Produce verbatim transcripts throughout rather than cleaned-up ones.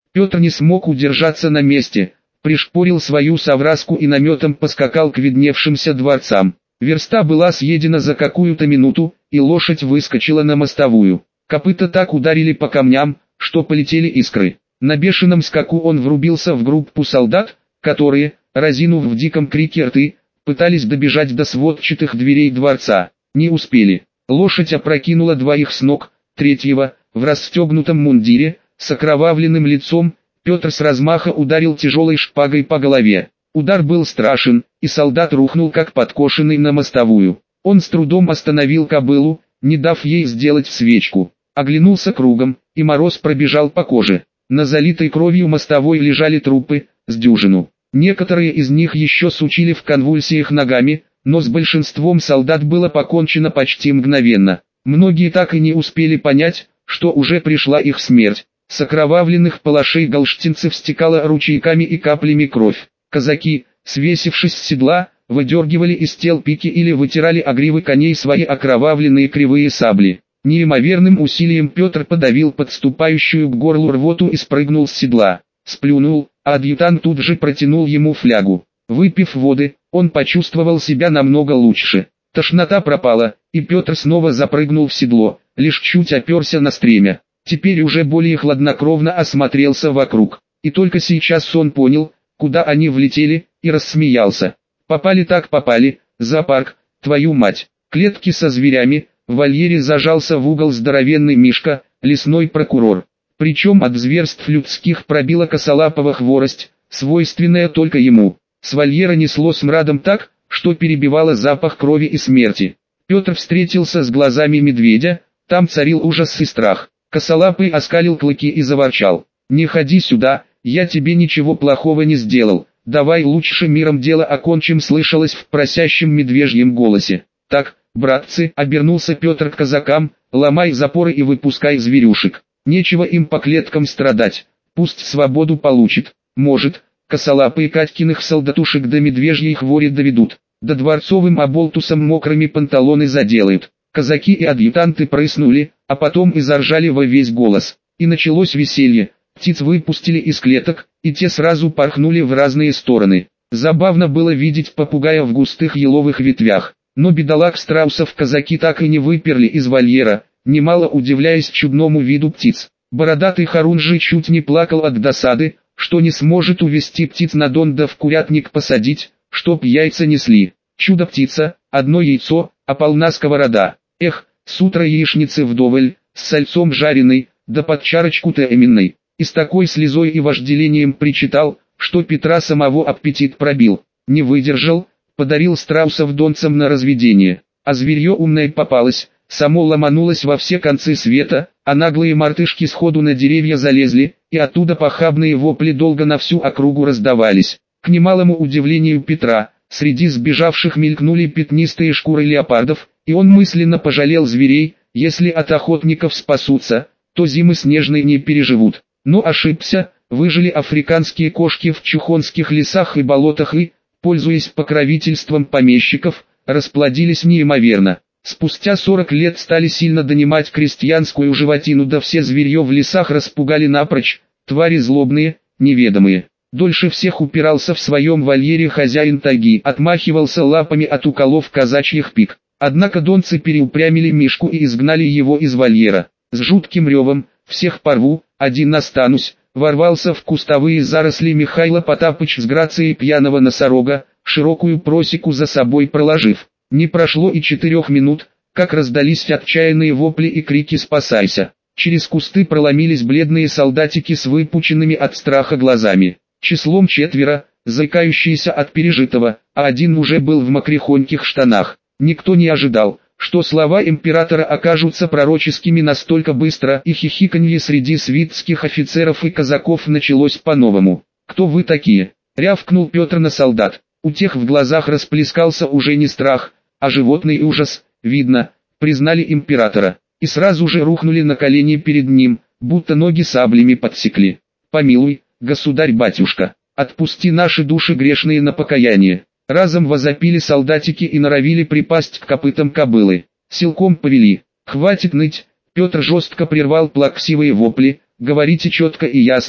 Петр не смог удержаться на месте, пришпорил свою совраску и наметом поскакал к видневшимся дворцам. Верста была съедена за какую-то минуту, и лошадь выскочила на мостовую. Копыта так ударили по камням, что полетели искры. На бешеном скаку он врубился в группу солдат, которые, разинув в диком крике рты, пытались добежать до сводчатых дверей дворца. Не успели. Лошадь опрокинула двоих с ног, третьего, в расстегнутом мундире, с окровавленным лицом, Петр с размаха ударил тяжелой шпагой по голове. Удар был страшен, и солдат рухнул как подкошенный на мостовую. Он с трудом остановил кобылу, не дав ей сделать свечку. Оглянулся кругом, и мороз пробежал по коже. На залитой кровью мостовой лежали трупы, с дюжину. Некоторые из них еще сучили в конвульсиях ногами, но с большинством солдат было покончено почти мгновенно. Многие так и не успели понять, что уже пришла их смерть. С окровавленных палашей галштинцев стекала ручейками и каплями кровь. Казаки, свесившись с седла, выдергивали из тел пики или вытирали о гривы коней свои окровавленные кривые сабли. Неимоверным усилием Петр подавил подступающую к горлу рвоту и спрыгнул с седла. Сплюнул, а адъютант тут же протянул ему флягу. Выпив воды, он почувствовал себя намного лучше. Тошнота пропала, и Петр снова запрыгнул в седло, лишь чуть оперся на стремя. Теперь уже более хладнокровно осмотрелся вокруг. И только сейчас он понял, куда они влетели, и рассмеялся. Попали так попали, зоопарк, твою мать. Клетки со зверями, в вольере зажался в угол здоровенный Мишка, лесной прокурор. Причем от зверств людских пробила косолапого хворость, свойственная только ему. С вольера несло смрадом так, что перебивало запах крови и смерти. Петр встретился с глазами медведя, там царил ужас и страх. Косолапый оскалил клыки и заворчал. «Не ходи сюда, я тебе ничего плохого не сделал, давай лучше миром дело окончим», слышалось в просящем медвежьем голосе. «Так, братцы», — обернулся Петр к казакам, — «ломай запоры и выпускай зверюшек. Нечего им по клеткам страдать, пусть свободу получит. Может, косолапые Катькиных солдатушек до медвежьей хвори доведут, да дворцовым оболтусом мокрыми панталоны заделают». Казаки и адъютанты прыснули, а потом и заржали во весь голос. И началось веселье. Птиц выпустили из клеток, и те сразу порхнули в разные стороны. Забавно было видеть попугая в густых еловых ветвях. Но бедолаг страусов казаки так и не выперли из вольера, немало удивляясь чудному виду птиц. Бородатый Харунжий чуть не плакал от досады, что не сможет увести птиц на дон да в курятник посадить, чтоб яйца несли. Чудо-птица, одно яйцо, а полна сковорода. Эх, с утра яичницы вдоволь, с сальцом жареной, да под чарочку-то именной. И с такой слезой и вожделением причитал, что Петра самого аппетит пробил. Не выдержал, подарил страусов донцам на разведение. А зверье умное попалось, само ломанулось во все концы света, а наглые мартышки сходу на деревья залезли, и оттуда похабные вопли долго на всю округу раздавались. К немалому удивлению Петра, среди сбежавших мелькнули пятнистые шкуры леопардов, и он мысленно пожалел зверей. Если от охотников спасутся, то зимы снежной не переживут. Но ошибся, выжили африканские кошки в чухонских лесах и болотах и, пользуясь покровительством помещиков, расплодились неимоверно. Спустя сорок лет стали сильно донимать крестьянскую животину, да все зверье в лесах распугали напрочь, твари злобные, неведомые. Дольше всех упирался в своем вольере хозяин тайги, отмахивался лапами от уколов казачьих пик. Однако донцы переупрямили Мишку и изгнали его из вольера. С жутким ревом «всех порву, один останусь», ворвался в кустовые заросли Михайло Потапыч с грацией пьяного носорога, широкую просеку за собой проложив. Не прошло и четырех минут, как раздались отчаянные вопли и крики «спасайся». Через кусты проломились бледные солдатики с выпученными от страха глазами. Числом четверо, заикающиеся от пережитого, а один уже был в мокрехоньких штанах. Никто не ожидал, что слова императора окажутся пророческими настолько быстро, и хихиканье среди свитских офицеров и казаков началось по-новому. «Кто вы такие?» — рявкнул Петр на солдат. У тех в глазах расплескался уже не страх, а животный ужас. Видно, признали императора, и сразу же рухнули на колени перед ним, будто ноги саблями подсекли. «Помилуй, государь-батюшка, отпусти наши души грешные на покаяние». Разом возопили солдатики и норовили припасть к копытам кобылы. Силком повели. «Хватит ныть!» Петр жестко прервал плаксивые вопли. «Говорите четко и ясно,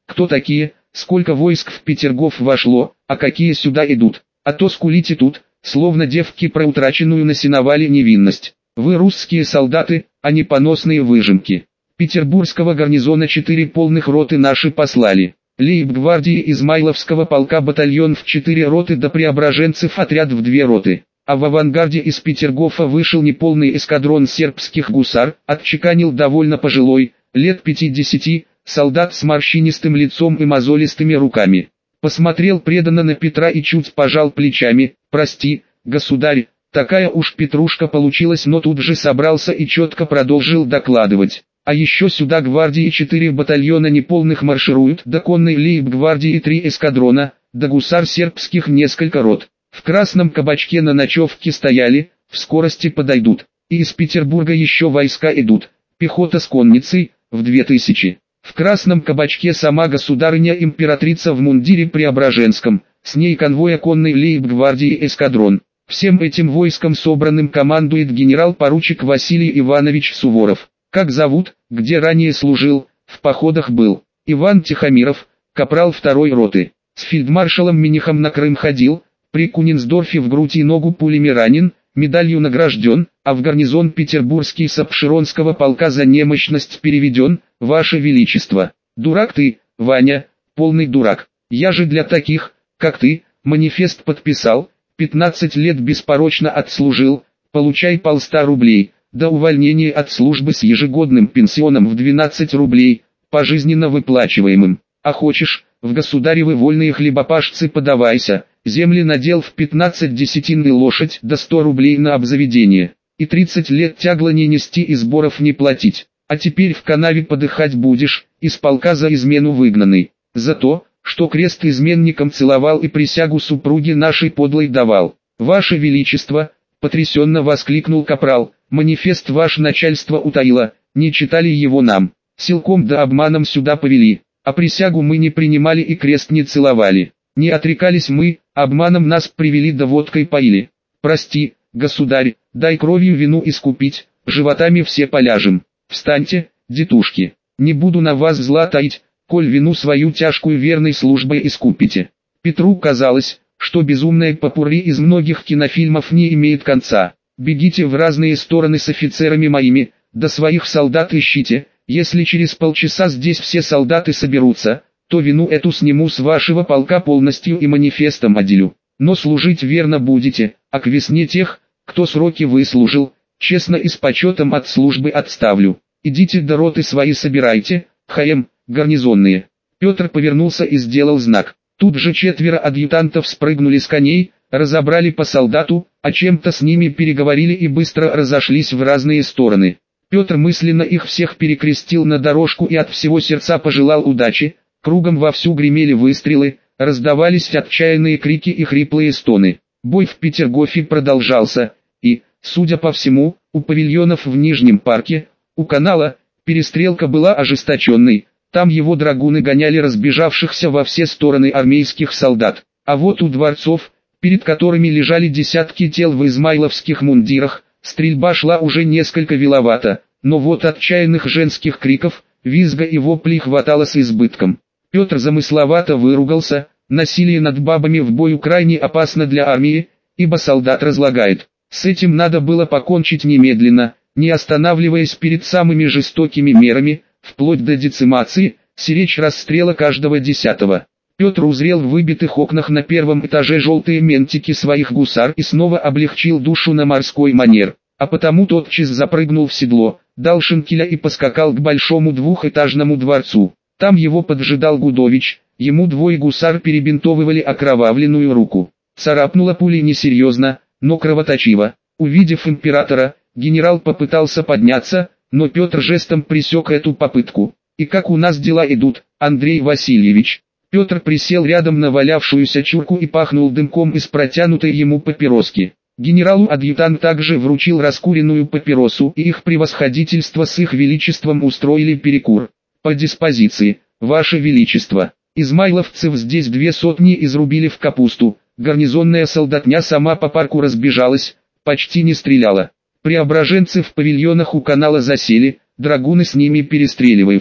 Кто такие, сколько войск в Петергоф вошло, а какие сюда идут? А то скулите тут, словно девки про утраченную на сеновале невинность. Вы русские солдаты, а не поносные выжимки. Петербургского гарнизона четыре полных роты наши послали. Лейб-гвардии Измайловского полка батальон в четыре роты до Преображенцев отряд в две роты. А в авангарде из Петергофа вышел неполный эскадрон сербских гусар, отчеканил довольно пожилой, лет пятидесяти, солдат с морщинистым лицом и мозолистыми руками. Посмотрел преданно на Петра и чуть пожал плечами: «Прости, государь, такая уж петрушка получилась», но тут же собрался и четко продолжил докладывать. А еще сюда гвардии четыре батальона неполных маршируют, до конной лейб-гвардии три эскадрона, до гусар сербских несколько рот. В Красном кабачке на ночевке стояли, в скорости подойдут. И из Петербурга еще войска идут, пехота с конницей, в две тысячи. В Красном кабачке сама государыня-императрица в мундире преображенском, с ней конвоя конной лейб-гвардии эскадрон. Всем этим войском собранным командует генерал-поручик Василий Иванович Суворов. Как зовут, где ранее служил, в походах был. Иван Тихомиров, капрал второй роты. С фельдмаршалом Минихом на Крым ходил, при Кунинсдорфе в грудь и ногу пулями ранен, медалью награжден, а в гарнизон петербургский с Апшеронского полка за немощность переведен, Ваше Величество. Дурак ты, Ваня, полный дурак. Я же для таких, как ты, манифест подписал, пятнадцать лет беспорочно отслужил, получай полста рублей. До увольнения от службы с ежегодным пенсионом в двенадцать рублей, пожизненно выплачиваемым. А хочешь, в государевы вольные хлебопашцы подавайся, земли надел в пятнадцать десятин и лошадь до сто рублей на обзаведение. И тридцать лет тягло не нести и сборов не платить. А теперь в канаве подыхать будешь, из полка за измену выгнанный. За то, что крест изменникам целовал и присягу супруге нашей подлой давал. Ваше Величество, потрясенно воскликнул капрал, манифест ваше начальство утаило, не читали его нам, силком да обманом сюда повели, а присягу мы не принимали и крест не целовали, не отрекались мы, обманом нас привели да водкой поили. Прости, государь, дай кровью вину искупить, животами все поляжем. Встаньте, детушки, не буду на вас зла таить, коль вину свою тяжкую верной службой искупите. Петру казалось, что безумное попурри из многих кинофильмов не имеет конца. Бегите в разные стороны с офицерами моими, да своих солдат ищите, если через полчаса здесь все солдаты соберутся, то вину эту сниму с вашего полка полностью и манифестом отделю. Но служить верно будете, а к весне тех, кто сроки выслужил, честно и с почетом от службы отставлю. Идите до роты свои собирайте, ХМ, гарнизонные. Петр повернулся и сделал знак. Тут же четверо адъютантов спрыгнули с коней, разобрали по солдату, о чем-то с ними переговорили и быстро разошлись в разные стороны. Петр мысленно их всех перекрестил на дорожку и от всего сердца пожелал удачи. Кругом вовсю гремели выстрелы, раздавались отчаянные крики и хриплые стоны. Бой в Петергофе продолжался, и, судя по всему, у павильонов в Нижнем парке, у канала, перестрелка была ожесточенной. Там его драгуны гоняли разбежавшихся во все стороны армейских солдат. А вот у дворцов, перед которыми лежали десятки тел в измайловских мундирах, стрельба шла уже несколько виловато, но вот отчаянных женских криков, визга и воплей хватало с избытком. Петр замысловато выругался, насилие над бабами в бою крайне опасно для армии, ибо солдат разлагает. С этим надо было покончить немедленно, не останавливаясь перед самыми жестокими мерами, вплоть до децимации, сиречь расстрела каждого десятого. Петр узрел в выбитых окнах на первом этаже желтые ментики своих гусар и снова облегчил душу на морской манер, а потому тотчас запрыгнул в седло, дал шинкеля и поскакал к большому двухэтажному дворцу. Там его поджидал Гудович, ему двое гусар перебинтовывали окровавленную руку. Царапнула пулей несерьезно, но кровоточиво. Увидев императора, генерал попытался подняться, но Петр жестом пресек эту попытку. «И как у нас дела идут, Андрей Васильевич?» Петр присел рядом на валявшуюся чурку и пахнул дымком из протянутой ему папироски. Генералу адъютант также вручил раскуренную папиросу, и их превосходительство с их величеством устроили перекур. «По диспозиции, Ваше Величество, измайловцев здесь две сотни изрубили в капусту, гарнизонная солдатня сама по парку разбежалась, почти не стреляла. Преображенцы в павильонах у канала засели, драгуны с ними перестреливаются.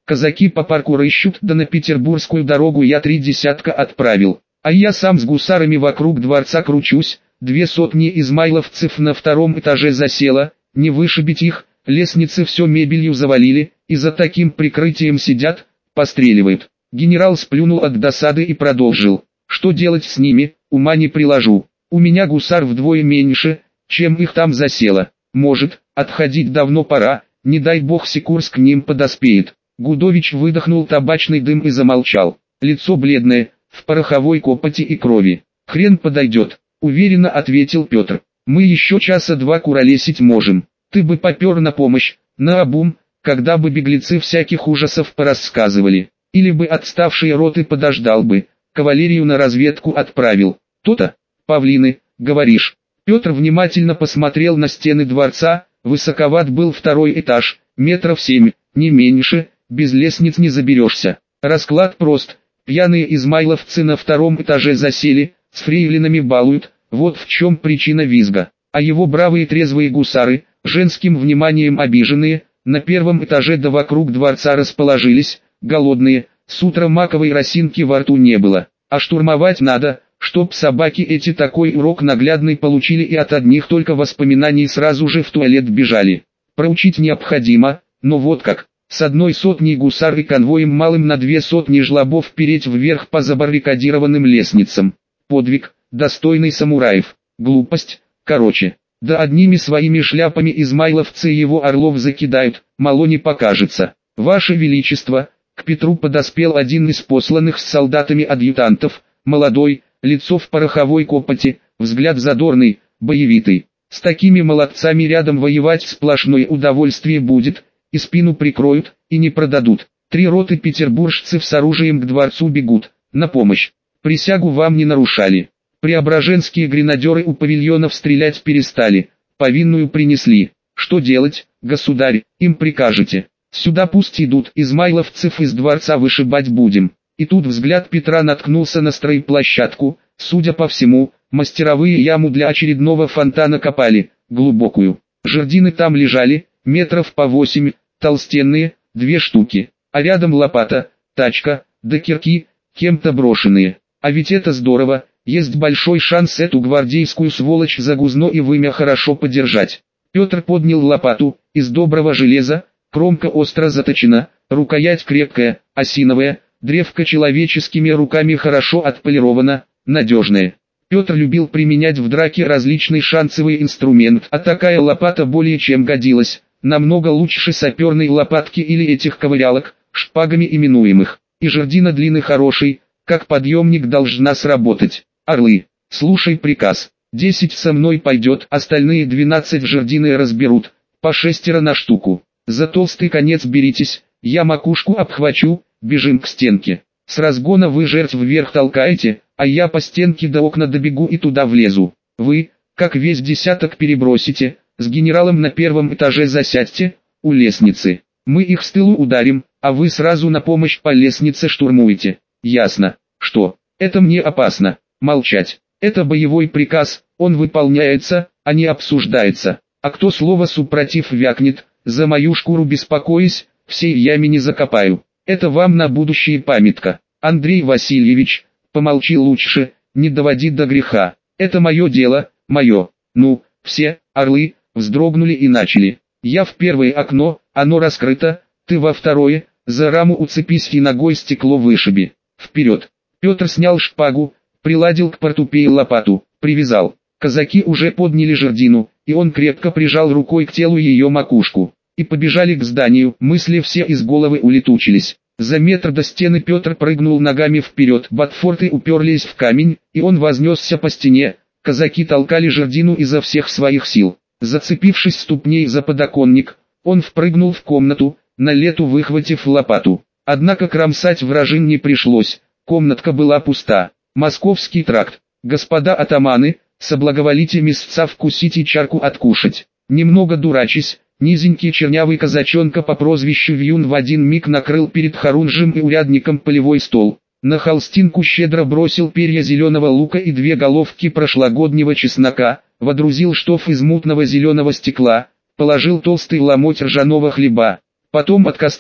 казаки по парку рыщут, да на петербургскую дорогу я три десятка отправил. А я сам с гусарами вокруг дворца кручусь, две сотни измайловцев на втором этаже засело, не вышибить их, лестницы все мебелью завалили, и за таким прикрытием сидят, постреливают. Генерал сплюнул от досады и продолжил. Что делать с ними, ума не приложу. У меня гусар вдвое меньше, чем их там засело. Может, отходить давно пора, не дай бог Сикурс к ним подоспеет. Гудович выдохнул табачный дым и замолчал. Лицо бледное, в пороховой копоти и крови. Хрен подойдет, уверенно ответил Петр. Мы еще часа два куролесить можем. Ты бы попер на помощь, наобум, когда бы беглецы всяких ужасов порассказывали. Или бы отставшие роты подождал бы, кавалерию на разведку отправил. То-то, павлины, говоришь. Петр внимательно посмотрел на стены дворца, высоковат был второй этаж, метров семь, не меньше, без лестниц не заберешься. Расклад прост, пьяные измайловцы на втором этаже засели, с фрейлинами балуют, вот в чем причина визга. А его бравые трезвые гусары, женским вниманием обиженные, на первом этаже да вокруг дворца расположились, голодные, с утра маковой росинки во рту не было. А штурмовать надо, чтоб собаки эти такой урок наглядный получили и от одних только воспоминаний сразу же в туалет бежали. Проучить необходимо, но вот как. С одной сотней гусар и конвоем малым на две сотни жлобов переть вверх по забаррикадированным лестницам. Подвиг, достойный самураев. Глупость, короче. Да одними своими шляпами измайловцы его орлов закидают, мало не покажется. Ваше Величество, к Петру подоспел один из посланных с солдатами адъютантов, молодой, лицо в пороховой копоти, взгляд задорный, боевитый. С такими молодцами рядом воевать сплошное удовольствие будет, и спину прикроют, и не продадут. Три роты петербуржцев с оружием к дворцу бегут, на помощь. Присягу вам не нарушали. Преображенские гренадеры у павильонов стрелять перестали, повинную принесли. Что делать, государь, им прикажете? Сюда пусть идут, измайловцев из дворца вышибать будем. И тут взгляд Петра наткнулся на стройплощадку, судя по всему, мастеровые яму для очередного фонтана копали, глубокую. Жердины там лежали, метров по восемь, толстенные, две штуки, а рядом лопата, тачка, да кирки, кем-то брошенные. А ведь это здорово, есть большой шанс эту гвардейскую сволочь за гузно и вымя хорошо подержать. Петр поднял лопату, из доброго железа, кромка остро заточена, рукоять крепкая, осиновая, древко человеческими руками хорошо отполировано, надежное. Петр любил применять в драке различный шансовый инструмент, а такая лопата более чем годилась, намного лучше саперной лопатки или этих ковырялок, шпагами именуемых. И жердина длины хороший, как подъемник должна сработать. Орлы, слушай приказ, десять со мной пойдет, остальные двенадцать жердины разберут, по шестеро на штуку. За толстый конец беритесь, я макушку обхвачу, бежим к стенке. С разгона вы жертв вверх толкаете, а я по стенке до окна добегу и туда влезу. Вы, как весь десяток перебросите, с генералом на первом этаже засядьте, у лестницы. Мы их с тылу ударим, а вы сразу на помощь по лестнице штурмуете. Ясно, что, это мне опасно, молчать. Это боевой приказ, он выполняется, а не обсуждается. А кто слово супротив вякнет, за мою шкуру беспокоюсь, всей яме не закопаю. Это вам на будущее памятка. Андрей Васильевич, помолчи лучше, не доводи до греха. Это мое дело, мое. Ну, все, орлы, вздрогнули и начали. Я в первое окно, оно раскрыто, ты во второе, за раму уцепись и ногой стекло вышиби. Вперед. Петр снял шпагу, приладил к портупее лопату, привязал. Казаки уже подняли жердину, и он крепко прижал рукой к телу ее макушку. И побежали к зданию, мысли все из головы улетучились. За метр до стены Петр прыгнул ногами вперед, ботфорты уперлись в камень, и он вознесся по стене. Казаки толкали жердину изо всех своих сил. Зацепившись ступней за подоконник, он впрыгнул в комнату, на лету выхватив лопату. Однако кромсать вражин не пришлось, комнатка была пуста. Московский тракт. Господа атаманы, соблаговолите мясца вкусить и чарку откушать. Немного дурачись, низенький чернявый казачонка по прозвищу Вьюн в один миг накрыл перед Харунжем и урядником полевой стол. На холстинку щедро бросил перья зеленого лука и две головки прошлогоднего чеснока, водрузил штоф из мутного зеленого стекла, положил толстый ломоть ржаного хлеба. Потом от костра,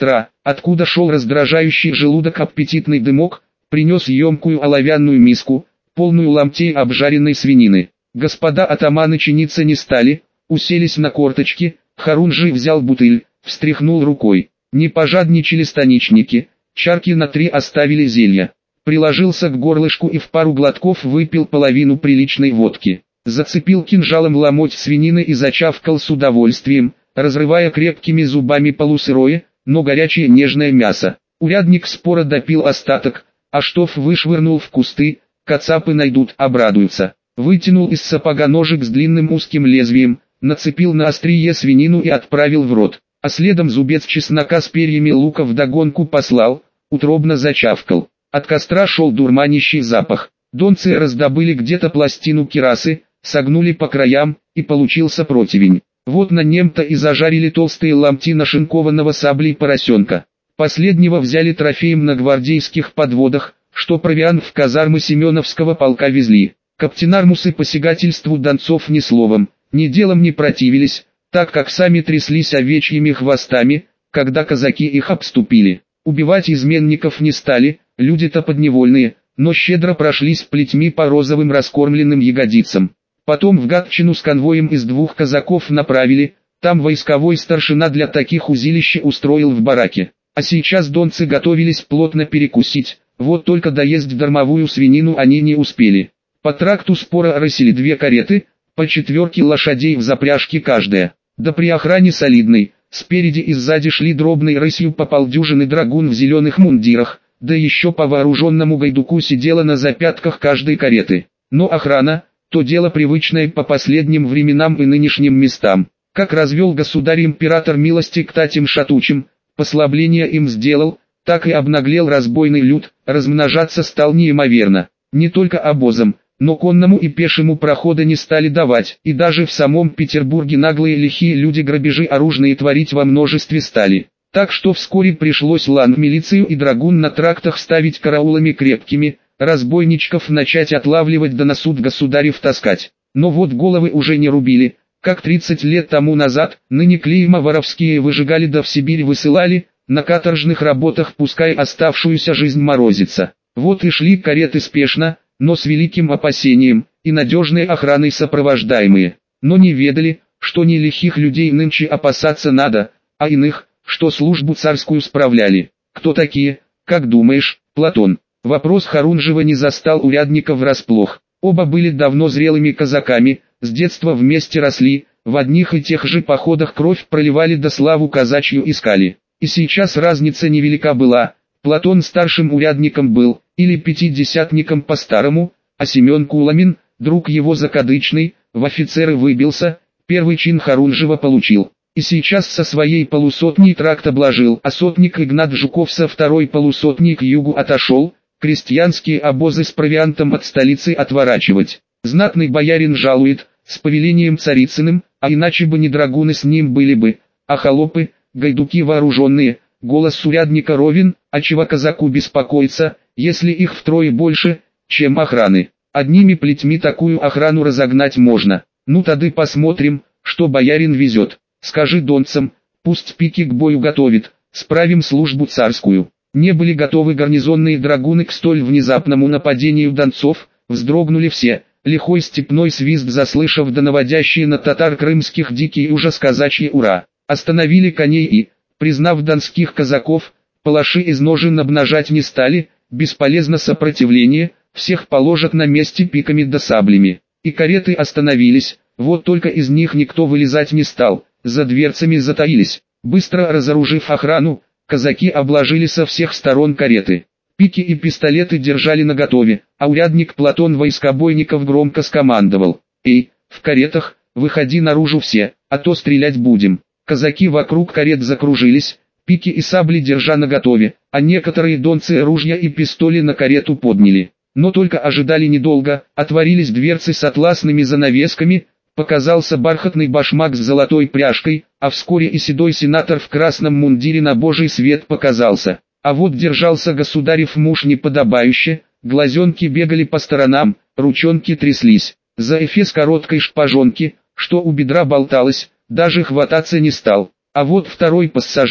откуда шел раздражающий желудок аппетитный дымок, принес емкую оловянную миску, полную ломтей обжаренной свинины. Господа атаманы чиниться не стали, уселись на корточки. Харунжий взял бутыль, встряхнул рукой. Не пожадничали станичники, чарки на три оставили зелья. Приложился к горлышку и в пару глотков выпил половину приличной водки. Зацепил кинжалом ломоть свинины и зачавкал с удовольствием, разрывая крепкими зубами полусырое, но горячее нежное мясо. Урядник споро допил остаток, а штоф вышвырнул в кусты, кацапы найдут, обрадуются. Вытянул из сапога ножик с длинным узким лезвием, нацепил на острие свинину и отправил в рот, а следом зубец чеснока с перьями лука вдогонку послал, утробно зачавкал. От костра шел дурманящий запах. Донцы раздобыли где-то пластину кирасы, согнули по краям, и получился противень. Вот на нем-то и зажарили толстые ломти нашинкованного саблей поросенка. Последнего взяли трофеем на гвардейских подводах, что провиант в казармы Семеновского полка везли. Каптенармусы посягательству донцов ни словом, ни делом не противились, так как сами тряслись овечьими хвостами, когда казаки их обступили. Убивать изменников не стали, люди-то подневольные, но щедро прошлись плетьми по розовым раскормленным ягодицам. Потом в Гатчину с конвоем из двух казаков направили, там войсковой старшина для таких узилище устроил в бараке. А сейчас донцы готовились плотно перекусить, вот только доесть дармовую свинину они не успели. По тракту спора рысили две кареты, по четверке лошадей в запряжке каждая. Да при охране солидной, спереди и сзади шли дробной рысью по полдюжины драгун в зеленых мундирах, да еще по вооруженному гайдуку сидела на запятках каждой кареты. Но охрана, то дело привычное по последним временам и нынешним местам. Как развел государь-император милости к татям шатучим, послабление им сделал, так и обнаглел разбойный люд, размножаться стал неимоверно. Не только обозам, но конному и пешему прохода не стали давать, и даже в самом Петербурге наглые лихие люди грабежи оружные творить во множестве стали. Так что вскоре пришлось ланд-милицию и драгун на трактах ставить караулами крепкими, разбойничков начать отлавливать да на суд государев таскать. Но вот головы уже не рубили, как тридцать лет тому назад, ныне клейма воровские выжигали да в Сибирь высылали, на каторжных работах пускай оставшуюся жизнь морозится. Вот и шли кареты спешно, но с великим опасением, и надежной охраной сопровождаемые. Но не ведали, что не лихих людей нынче опасаться надо, а иных, что службу царскую справляли. Кто такие, как думаешь, Платон? Вопрос Харунжева не застал урядника врасплох. Оба были давно зрелыми казаками, с детства вместе росли, в одних и тех же походах кровь проливали да славу казачью искали. И сейчас разница невелика была. Платон старшим урядником был, или пятидесятником по-старому, а Семен Куламин, друг его закадычный, в офицеры выбился, первый чин Харунжева получил. И сейчас со своей полусотней тракт обложил, а сотник Игнат Жуков со второй полусотней к югу отошел, крестьянские обозы с провиантом от столицы отворачивать. Знатный боярин жалует, с повелением Царицыным, а иначе бы не драгуны с ним были бы, а холопы, гайдуки вооруженные. Голос урядника ровен, а чего казаку беспокоиться, если их втрое больше, чем охраны. Одними плетьми такую охрану разогнать можно. Ну тады посмотрим, что боярин везет. Скажи донцам, пусть пики к бою готовит, справим службу царскую. Не были готовы гарнизонные драгуны к столь внезапному нападению донцов, вздрогнули все. Лихой степной свист заслышав да наводящие на татар крымских дикий ужас казачьи ура. Остановили коней и, признав донских казаков, палаши из ножен обнажать не стали, бесполезно сопротивление, всех положат на месте пиками да саблями. И кареты остановились, вот только из них никто вылезать не стал, за дверцами затаились. Быстро разоружив охрану, казаки обложили со всех сторон кареты. Пики и пистолеты держали наготове, а урядник Платон войскобойников громко скомандовал: «Эй, в каретах, выходи наружу все, а то стрелять будем». Казаки вокруг карет закружились, пики и сабли держа наготове, а некоторые донцы ружья и пистоли на карету подняли. Но только ожидали недолго, отворились дверцы с атласными занавесками, показался бархатный башмак с золотой пряжкой, а вскоре и седой сенатор в красном мундире на божий свет показался. А вот держался государев муж неподобающе, глазенки бегали по сторонам, ручонки тряслись. За эфес короткой шпажонки, что у бедра болталось, даже хвататься не стал. А вот второй пассажир,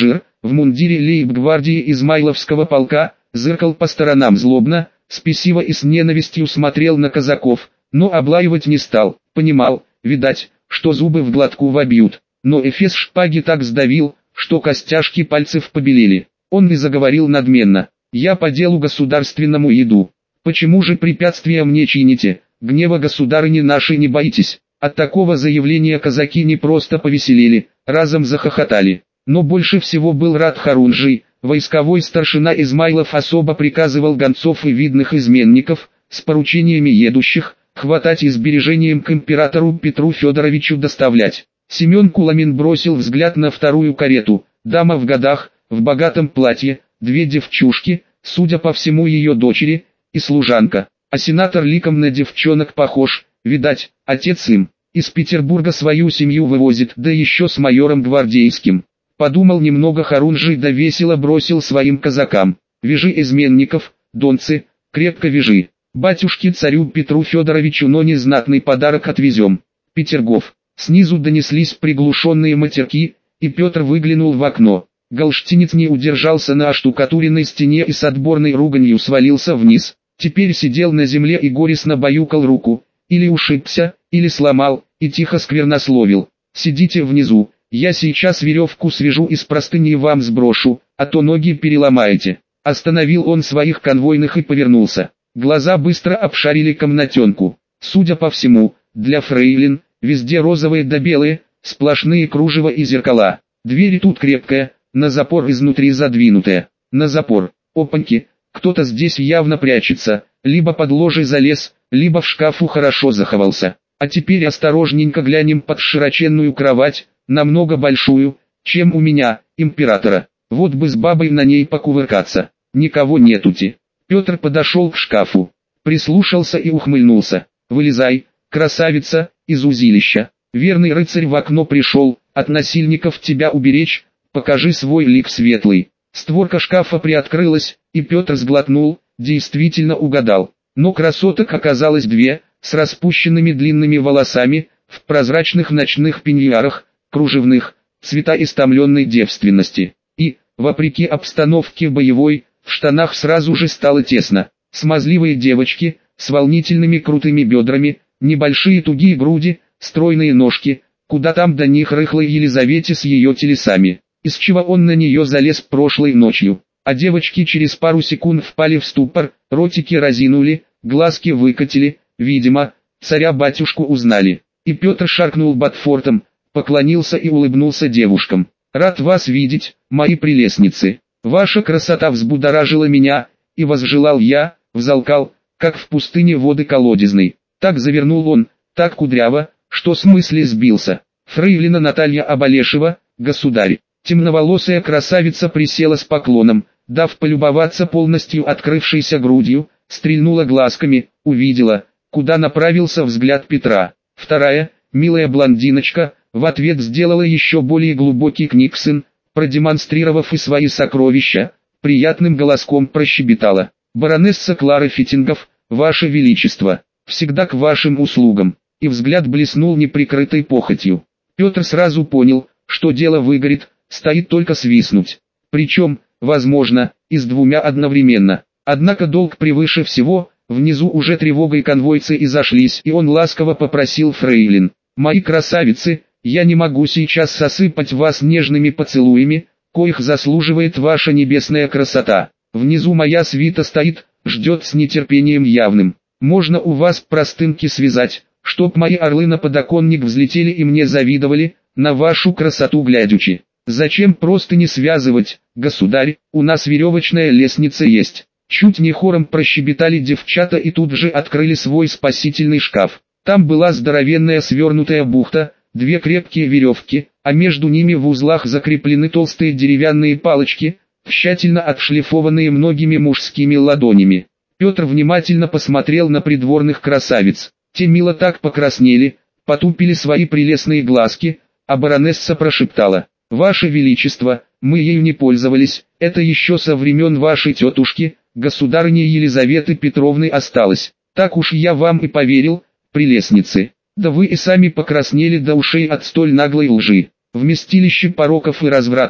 в мундире лейб-гвардии Измайловского полка, зыркал по сторонам злобно, спесиво и с ненавистью смотрел на казаков, но облаивать не стал, понимал, видать, что зубы в глотку вобьют, но эфес шпаги так сдавил, что костяшки пальцев побелели. Он и заговорил надменно: «Я по делу государственному иду. Почему же препятствия мне чините, гнева государыни нашей не боитесь?» От такого заявления казаки не просто повеселели, разом захохотали. Но больше всего был рад Харунжий. Войсковой старшина Измайлов особо приказывал гонцов и видных изменников, с поручениями едущих, хватать и сбережением к императору Петру Федоровичу доставлять. Семен Куламин бросил взгляд на вторую карету. Дама в годах, в богатом платье, две девчушки, судя по всему ее дочери, и служанка. А сенатор ликом на девчонок похож, видать, отец им. Из Петербурга свою семью вывозит, да еще с майором гвардейским. Подумал немного Харунжий, да весело бросил своим казакам: «Вяжи изменников, донцы, крепко вяжи. Батюшке царю Петру Федоровичу но незнатный подарок отвезем». Петергоф. Снизу донеслись приглушенные матерки, и Петр выглянул в окно. Галштинец не удержался на оштукатуренной стене и с отборной руганью свалился вниз. Теперь сидел на земле и горестно баюкал руку. Или ушибся, или сломал, и тихо сквернословил: «Сидите внизу, я сейчас веревку свяжу и с простыни вам сброшу, а то ноги переломаете». Остановил он своих конвойных и повернулся. Глаза быстро обшарили комнатенку. Судя по всему, для фрейлин, везде розовые да белые, сплошные кружева и зеркала. Дверь тут крепкая, на запор изнутри задвинутая. На запор. Опаньки, кто-то здесь явно прячется, либо под ложей залез, либо в шкафу хорошо заховался. А теперь осторожненько глянем под широченную кровать, намного большую, чем у меня, императора. Вот бы с бабой на ней покувыркаться. Никого нетути. Петр подошел к шкафу, прислушался и ухмыльнулся. «Вылезай, красавица, из узилища. Верный рыцарь в окно пришел, от насильников тебя уберечь, покажи свой лик светлый». Створка шкафа приоткрылась, и Петр сглотнул, действительно угадал. Но красоток оказалось две, с распущенными длинными волосами, в прозрачных ночных пеньюарах, кружевных, цвета истомленной девственности. И, вопреки обстановке боевой, в штанах сразу же стало тесно. Смазливые девочки, с волнительными крутыми бедрами, небольшие тугие груди, стройные ножки, куда там до них рыхлой Елизавете с ее телесами. Из чего он на нее залез прошлой ночью. А девочки через пару секунд впали в ступор, ротики разинули, глазки выкатили, видимо, царя-батюшку узнали. И Петр шаркнул ботфортом, поклонился и улыбнулся девушкам. «Рад вас видеть, мои прелестницы. Ваша красота взбудоражила меня, и возжелал я, взалкал, как в пустыне воды колодезной». Так завернул он, так кудряво, что с мысли сбился. Фрейлина Наталья Абалешева, государь. Темноволосая красавица присела с поклоном, дав полюбоваться полностью открывшейся грудью, стрельнула глазками, увидела, куда направился взгляд Петра. Вторая, милая блондиночка, в ответ сделала еще более глубокий книксон, продемонстрировав и свои сокровища, приятным голоском прощебетала: «Баронесса Клара Фитингов, ваше величество, всегда к вашим услугам». И взгляд блеснул неприкрытой похотью. Петр сразу понял, что дело выгорит, стоит только свистнуть. Причем, возможно, и с двумя одновременно. Однако долг превыше всего, внизу уже тревогой конвойцы и зашлись, и он ласково попросил фрейлин: «Мои красавицы, я не могу сейчас сосыпать вас нежными поцелуями, коих заслуживает ваша небесная красота. Внизу моя свита стоит, ждет с нетерпением явным. Можно у вас простынки связать, чтоб мои орлы на подоконник взлетели и мне завидовали, на вашу красоту глядячи». «Зачем просто не связывать, государь, у нас веревочная лестница есть». Чуть не хором прощебетали девчата и тут же открыли свой спасительный шкаф. Там была здоровенная свернутая бухта, две крепкие веревки, а между ними в узлах закреплены толстые деревянные палочки, тщательно отшлифованные многими мужскими ладонями. Петр внимательно посмотрел на придворных красавиц. Те мило так покраснели, потупили свои прелестные глазки, а баронесса прошептала: «Ваше Величество, мы ею не пользовались, это еще со времен вашей тетушки, государыни Елизаветы Петровны осталось. Так уж я вам и поверил, прелестницы. Да вы и сами покраснели до ушей от столь наглой лжи. Вместилище пороков и разврата,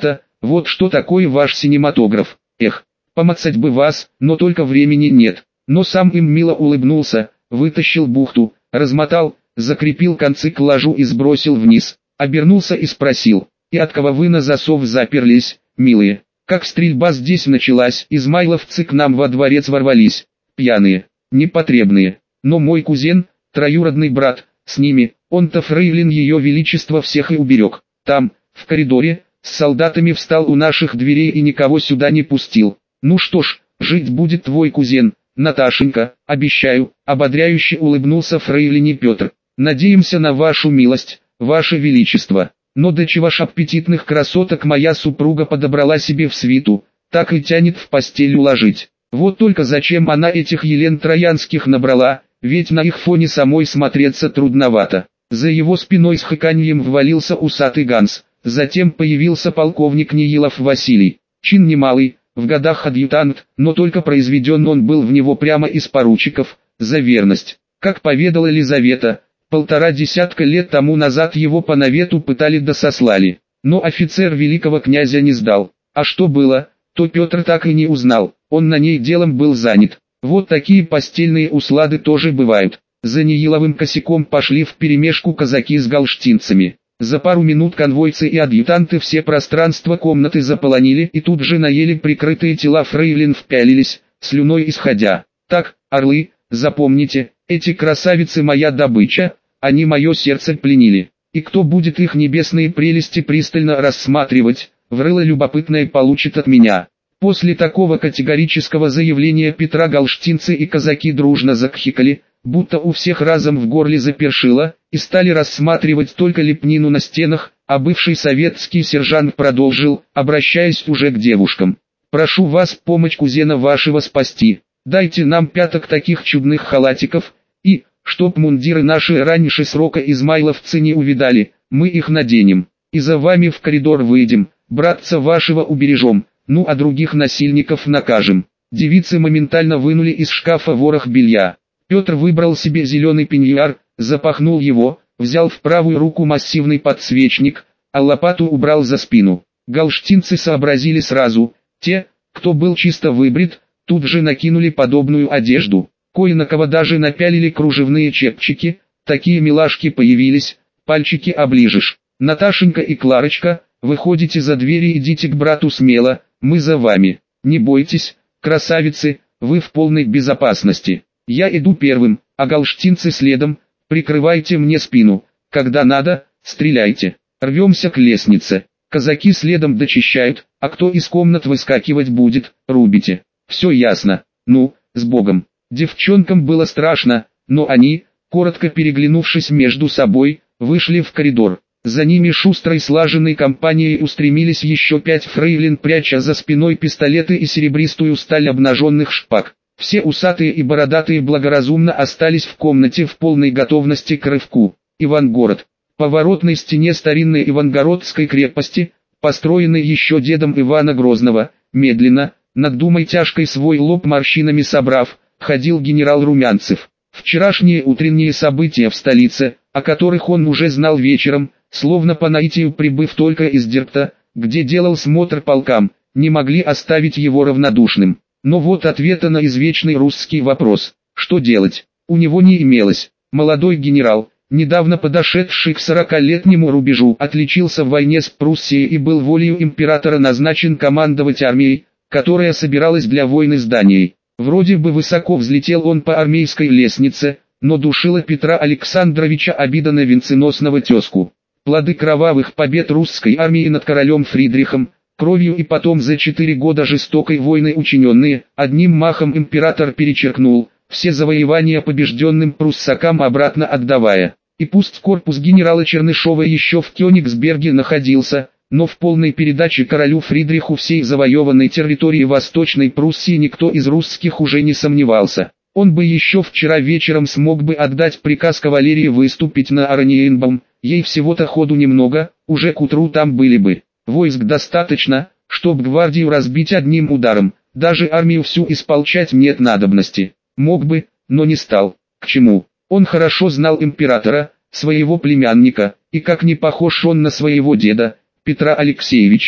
Вот что такое ваш синематограф. Эх, помацать бы вас, но только времени нет. Но сам им мило улыбнулся, вытащил бухту, размотал, закрепил концы к ложу и сбросил вниз. Обернулся и спросил: «И от кого вы на засов заперлись, милые? Как стрельба здесь началась, измайловцы к нам во дворец ворвались. Пьяные, непотребные. Но мой кузен, троюродный брат, с ними, он-то фрейлин ее величества всех и уберег. Там, в коридоре, с солдатами встал у наших дверей и никого сюда не пустил. Ну что ж, жить будет твой кузен, Наташенька, обещаю», ободряюще улыбнулся фрейлине Петр. «Надеемся на вашу милость, ваше величество. Но до чего ж аппетитных красоток моя супруга подобрала себе в свиту, так и тянет в постель уложить. Вот только зачем она этих Елен Троянских набрала, ведь на их фоне самой смотреться трудновато». За его спиной с хыканьем ввалился усатый Ганс, затем появился полковник Неилов Василий. Чин немалый, в годах адъютант, но только произведен он был в него прямо из поручиков, за верность. Как поведала Елизавета, полтора десятка лет тому назад его по навету пытали да сослали. Но офицер великого князя не сдал. А что было, то Петр так и не узнал, он на ней делом был занят. Вот такие постельные услады тоже бывают. За Неиловым косяком пошли вперемешку казаки с галштинцами. За пару минут конвойцы и адъютанты все пространства комнаты заполонили и тут же на еле прикрытые тела фрейлин впялились, слюной исходя. «Так, орлы, запомните, эти красавицы моя добыча, они мое сердце пленили. И кто будет их небесные прелести пристально рассматривать, врыло любопытное получит от меня». После такого категорического заявления Петра галштинцы и казаки дружно закхикали, будто у всех разом в горле запершило, и стали рассматривать только лепнину на стенах, а бывший советский сержант продолжил, обращаясь уже к девушкам: «Прошу вас помочь кузена вашего спасти, дайте нам пяток таких чудных халатиков, и, чтоб мундиры наши раньше срока измайловцы не увидали, мы их наденем, и за вами в коридор выйдем, братца вашего убережем, ну а других насильников накажем». Девицы моментально вынули из шкафа ворох белья. Петр выбрал себе зеленый пеньюар, запахнул его, взял в правую руку массивный подсвечник, а лопату убрал за спину. Галштинцы сообразили сразу, те, кто был чисто выбрит, тут же накинули подобную одежду. Кое на кого даже напялили кружевные чепчики, такие милашки появились, пальчики оближешь. «Наташенька и Кларочка, выходите за дверь и идите к брату смело, мы за вами. Не бойтесь, красавицы, вы в полной безопасности. Я иду первым, а галштинцы следом, прикрывайте мне спину, когда надо, стреляйте». Рвемся к лестнице. Казаки следом дочищают, а кто из комнат выскакивать будет, рубите. Все ясно. Ну, с Богом. Девчонкам было страшно, но они, коротко переглянувшись между собой, вышли в коридор. За ними шустрой слаженной компанией устремились еще пять фрейлин, пряча за спиной пистолеты и серебристую сталь обнаженных шпаг. Все усатые и бородатые благоразумно остались в комнате в полной готовности к рывку. Ивангород. Поворотной стене старинной Ивангородской крепости, построенной еще дедом Ивана Грозного, медленно, над думой тяжкой свой лоб морщинами собрав, ходил генерал Румянцев. Вчерашние утренние события в столице, о которых он уже знал вечером, словно по наитию прибыв только из Дербта, где делал смотр полкам, не могли оставить его равнодушным. Но вот ответа на извечный русский вопрос, что делать, у него не имелось. Молодой генерал, недавно подошедший к сорокалетнему рубежу, отличился в войне с Пруссией и был волею императора назначен командовать армией, которая собиралась для войны с Данией. Вроде бы высоко взлетел он по армейской лестнице, но душила Петра Александровича обида на венценосного тезку. Плоды кровавых побед русской армии над королем Фридрихом, кровью и потом за четыре года жестокой войны учиненные, одним махом император перечеркнул, все завоевания побежденным пруссакам обратно отдавая. И пусть корпус генерала Чернышова еще в Кёнигсберге находился, но в полной передаче королю Фридриху всей завоеванной территории Восточной Пруссии никто из русских уже не сомневался. Он бы еще вчера вечером смог бы отдать приказ кавалерии выступить на Ораниенбаум, ей всего-то ходу немного, уже к утру там были бы. Войск достаточно, чтоб гвардию разбить одним ударом, даже армию всю исполчать нет надобности. Мог бы, но не стал. К чему? Он хорошо знал императора, своего племянника, и как не похож он на своего деда, Петра Алексеевича.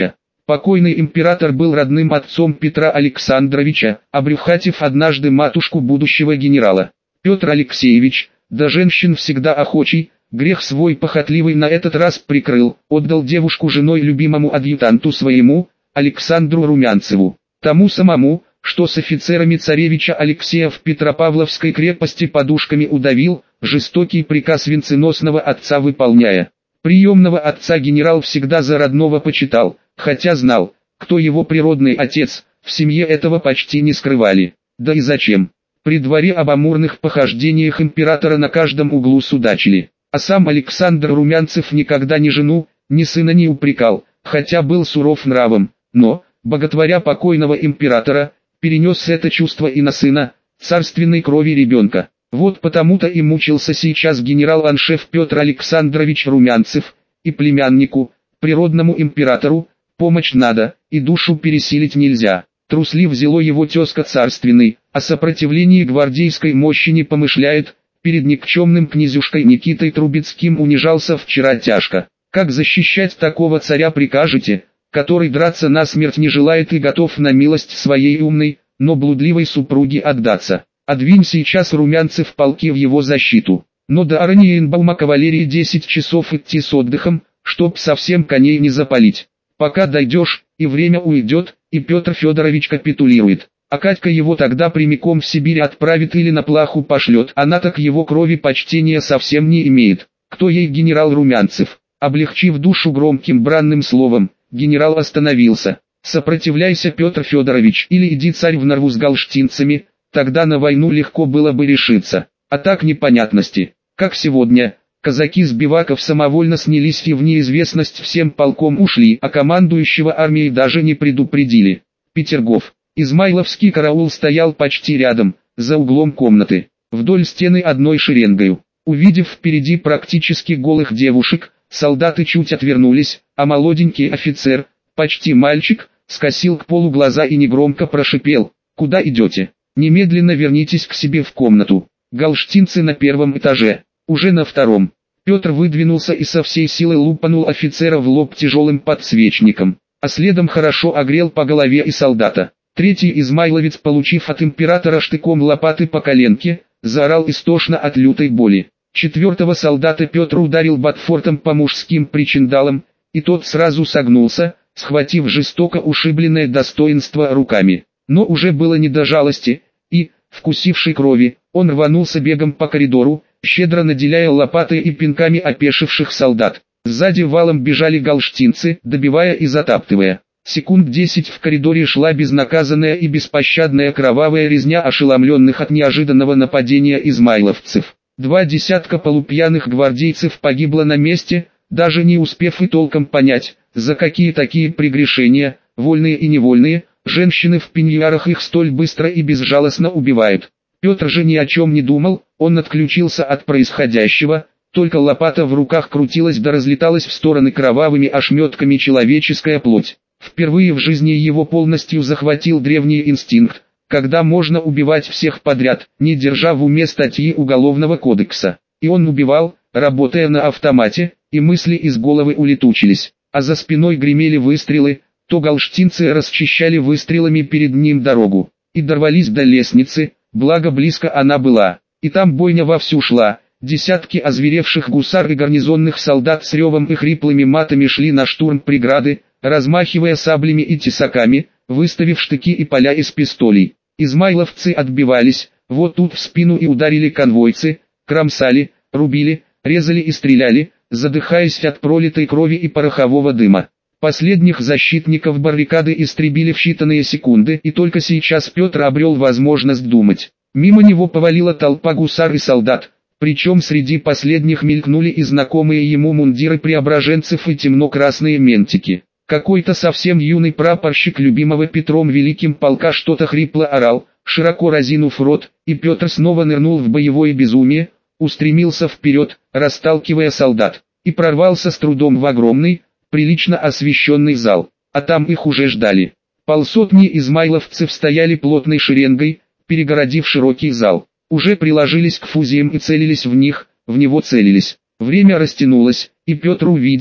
Покойный император был родным отцом Петра Александровича, обрюхатив однажды матушку будущего генерала. Петр Алексеевич, да женщин всегда охочий, грех свой похотливый на этот раз прикрыл, отдал девушку женой любимому адъютанту своему, Александру Румянцеву, тому самому, что с офицерами царевича Алексея в Петропавловской крепости подушками удавил, жестокий приказ венценосного отца выполняя. Приемного отца генерал всегда за родного почитал, хотя знал, кто его природный отец, в семье этого почти не скрывали. Да и зачем? При дворе об амурных похождениях императора на каждом углу судачили. А сам Александр Румянцев никогда ни жену, ни сына не упрекал, хотя был суров нравом, но, боготворя покойного императора, перенес это чувство и на сына, царственной крови ребенка. Вот потому-то и мучился сейчас генерал-аншеф Петр Александрович Румянцев, и племяннику, природному императору, помощь надо, и душу пересилить нельзя. Труслив взяло его тезка царственный, о сопротивлении гвардейской мощи не помышляет, перед никчемным князюшкой Никитой Трубецким унижался вчера тяжко. Как защищать такого царя прикажете, который драться насмерть не желает и готов на милость своей умной, но блудливой супруги отдаться? Отвинь сейчас Румянцев полки в его защиту. Но до Ораниенбаума кавалерии десять часов идти с отдыхом, чтоб совсем коней не запалить. Пока дойдешь, и время уйдет, и Петр Федорович капитулирует. А Катька его тогда прямиком в Сибирь отправит или на плаху пошлет. Она так его крови почтения совсем не имеет. Кто ей генерал Румянцев? Облегчив душу громким бранным словом, генерал остановился. Сопротивляйся, Петр Федорович, или иди царь в норву с галштинцами, тогда на войну легко было бы решиться. А так непонятности, как сегодня. Казаки с биваков самовольно снялись и в неизвестность всем полком ушли, а командующего армией даже не предупредили. Петергоф. Измайловский караул стоял почти рядом, за углом комнаты, вдоль стены одной шеренгою. Увидев впереди практически голых девушек, солдаты чуть отвернулись, а молоденький офицер, почти мальчик, скосил к полу глаза и негромко прошипел: «Куда идете? Немедленно вернитесь к себе в комнату. Галштинцы на первом этаже». Уже на втором. Петр выдвинулся и со всей силы лупанул офицера в лоб тяжелым подсвечником, а следом хорошо огрел по голове и солдата. Третий измайловец, получив от императора штыком лопаты по коленке, заорал истошно от лютой боли. Четвертого солдата Петр ударил ботфортом по мужским причиндалам, и тот сразу согнулся, схватив жестоко ушибленное достоинство руками. Но уже было не до жалости, и, вкусивший крови, он рванулся бегом по коридору, щедро наделяя лопатой и пинками опешивших солдат. Сзади валом бежали галштинцы, добивая и затаптывая. Секунд десять в коридоре шла безнаказанная и беспощадная кровавая резня ошеломленных от неожиданного нападения измайловцев. Два десятка полупьяных гвардейцев погибло на месте, даже не успев и толком понять, за какие такие прегрешения, вольные и невольные, женщины в пеньюарах их столь быстро и безжалостно убивают. Петр же ни о чем не думал, он отключился от происходящего, только лопата в руках крутилась да разлеталась в стороны кровавыми ошметками человеческая плоть. Впервые в жизни его полностью захватил древний инстинкт, когда можно убивать всех подряд, не держа в уме статьи Уголовного кодекса. И он убивал, работая на автомате, и мысли из головы улетучились, а за спиной гремели выстрелы, то галштинцы расчищали выстрелами перед ним дорогу, и дорвались до лестницы, благо близко она была, и там бойня вовсю шла. Десятки озверевших гусар и гарнизонных солдат с ревом и хриплыми матами шли на штурм преграды, размахивая саблями и тесаками, выставив штыки и поля из пистолей. Измайловцы отбивались, вот тут в спину и ударили конвойцы, кромсали, рубили, резали и стреляли, задыхаясь от пролитой крови и порохового дыма. Последних защитников баррикады истребили в считанные секунды, и только сейчас Петр обрел возможность думать. Мимо него повалила толпа гусар и солдат, причем среди последних мелькнули и знакомые ему мундиры преображенцев и темно-красные ментики. Какой-то совсем юный прапорщик любимого Петром Великим полка что-то хрипло орал, широко разинув рот, и Петр снова нырнул в боевое безумие, устремился вперед, расталкивая солдат, и прорвался с трудом в огромный, прилично освещенный зал, а там их уже ждали. Полсотни измайловцев стояли плотной шеренгой, перегородив широкий зал, уже приложились к фузиям и целились в них, в него целились. Время растянулось, и Петр увидел,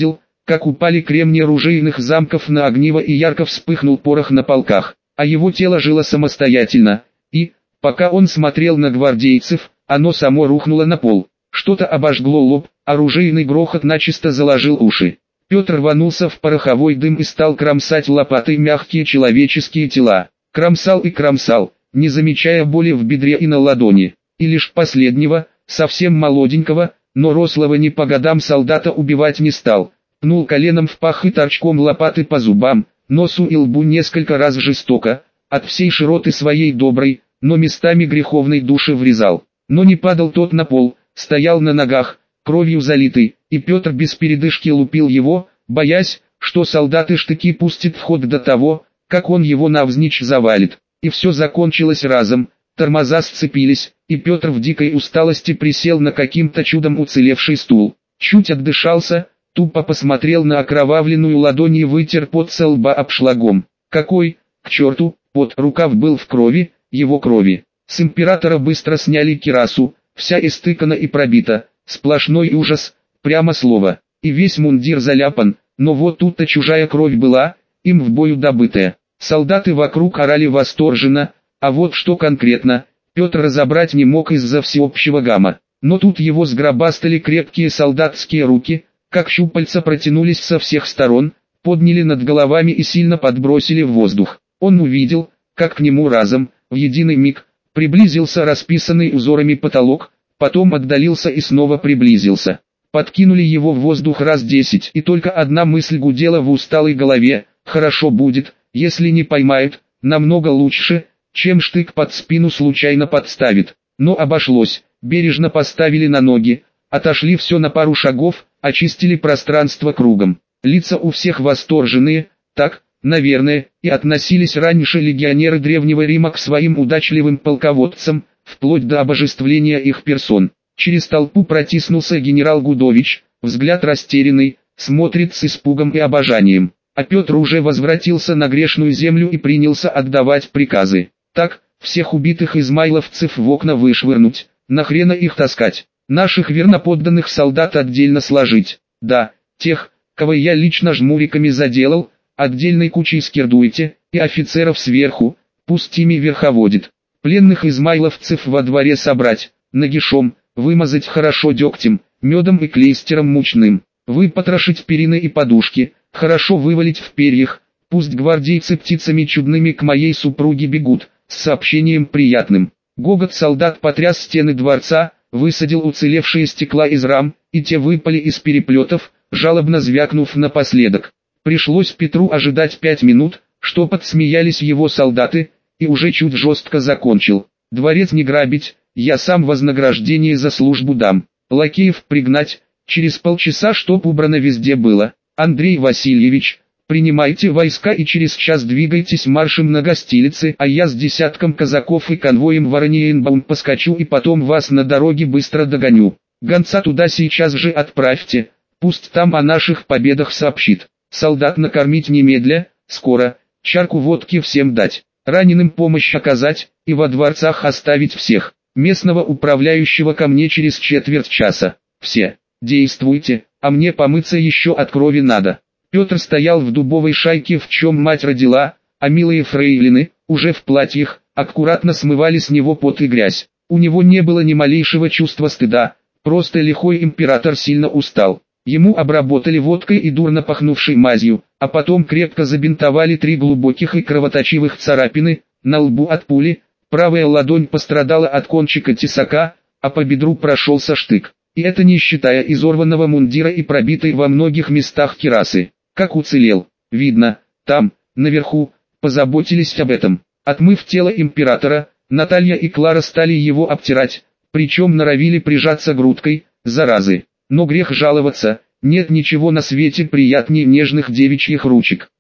как упали кремни ружейных замков на огниво и ярко вспыхнул порох на полках, а его тело жило самостоятельно, и, пока он смотрел на гвардейцев, оно само рухнуло на пол. Что-то обожгло лоб, оружейный грохот начисто заложил уши. Петр рванулся в пороховой дым и стал кромсать лопатой мягкие человеческие тела. Кромсал и кромсал, не замечая боли в бедре и на ладони. И лишь последнего, совсем молоденького, но рослого не по годам солдата убивать не стал. Пнул коленом в пах и торчком лопаты по зубам, носу и лбу несколько раз жестоко, от всей широты своей доброй, но местами греховной души врезал. Но не падал тот на пол, стоял на ногах, кровью залитый, и Петр без передышки лупил его, боясь, что солдаты штыки пустят в ход до того, как он его навзничь завалит. И все закончилось разом, тормоза сцепились, и Петр в дикой усталости присел на каким-то чудом уцелевший стул. Чуть отдышался, тупо посмотрел на окровавленную ладонь и вытер пот со лба обшлагом. Какой, к черту, пот, рукав был в крови, его крови. С императора быстро сняли кирасу, вся истыкана и пробита, сплошной ужас, прямо слово, и весь мундир заляпан, но вот тут-то чужая кровь была, им в бою добытая. Солдаты вокруг орали восторженно, а вот что конкретно, Петр разобрать не мог из-за всеобщего гамма. Но тут его сгробастали крепкие солдатские руки, как щупальца протянулись со всех сторон, подняли над головами и сильно подбросили в воздух. Он увидел, как к нему разом, в единый миг, приблизился расписанный узорами потолок, потом отдалился и снова приблизился. Подкинули его в воздух раз десять, и только одна мысль гудела в усталой голове: хорошо будет, если не поймают, намного лучше, чем штык под спину случайно подставит. Но обошлось, бережно поставили на ноги, отошли все на пару шагов, очистили пространство кругом. Лица у всех восторженные, так, наверное, и относились раньше легионеры Древнего Рима к своим удачливым полководцам, вплоть до обожествления их персон. Через толпу протиснулся генерал Гудович, взгляд растерянный, смотрит с испугом и обожанием. А Петр уже возвратился на грешную землю и принялся отдавать приказы. Так, всех убитых измайловцев в окна вышвырнуть, нахрена их таскать, наших верноподданных солдат отдельно сложить. Да, тех, кого я лично жмуриками заделал, отдельной кучей скирдуйте, и офицеров сверху, пусть ими верховодит. Пленных измайловцев во дворе собрать, нагишом, вымазать хорошо дегтем, медом и клейстером мучным, выпотрошить перины и подушки, хорошо вывалить в перьях, пусть гвардейцы птицами чудными к моей супруге бегут, с сообщением приятным. Гогот солдат потряс стены дворца, высадил уцелевшие стекла из рам, и те выпали из переплетов, жалобно звякнув напоследок. Пришлось Петру ожидать пять минут, что подсмеялись его солдаты, и уже чуть жестко закончил. Дворец не грабить, я сам вознаграждение за службу дам. Лакеев пригнать, через полчаса чтоб убрано везде было. Андрей Васильевич, принимайте войска и через час двигайтесь маршем на гостилицы, а я с десятком казаков и конвоем в Орниенбаум поскочу и потом вас на дороге быстро догоню. Гонца туда сейчас же отправьте, пусть там о наших победах сообщит. Солдат накормить немедля, скоро, чарку водки всем дать, раненым помощь оказать, и во дворцах оставить всех. Местного управляющего ко мне через четверть часа. Все, действуйте, а мне помыться еще от крови надо. Петр стоял в дубовой шайке, в чем мать родила, а милые фрейлины, уже в платьях, аккуратно смывали с него пот и грязь. У него не было ни малейшего чувства стыда, просто лихой император сильно устал. Ему обработали водкой и дурно пахнувшей мазью, а потом крепко забинтовали три глубоких и кровоточивых царапины, на лбу от пули, правая ладонь пострадала от кончика тесака, а по бедру прошелся штык. И это не считая изорванного мундира и пробитой во многих местах кирасы. Как уцелел, видно, там, наверху, позаботились об этом. Отмыв тело императора, Наталья и Клара стали его обтирать, причем норовили прижаться грудкой, заразы. Но грех жаловаться, нет ничего на свете приятнее нежных девичьих ручек.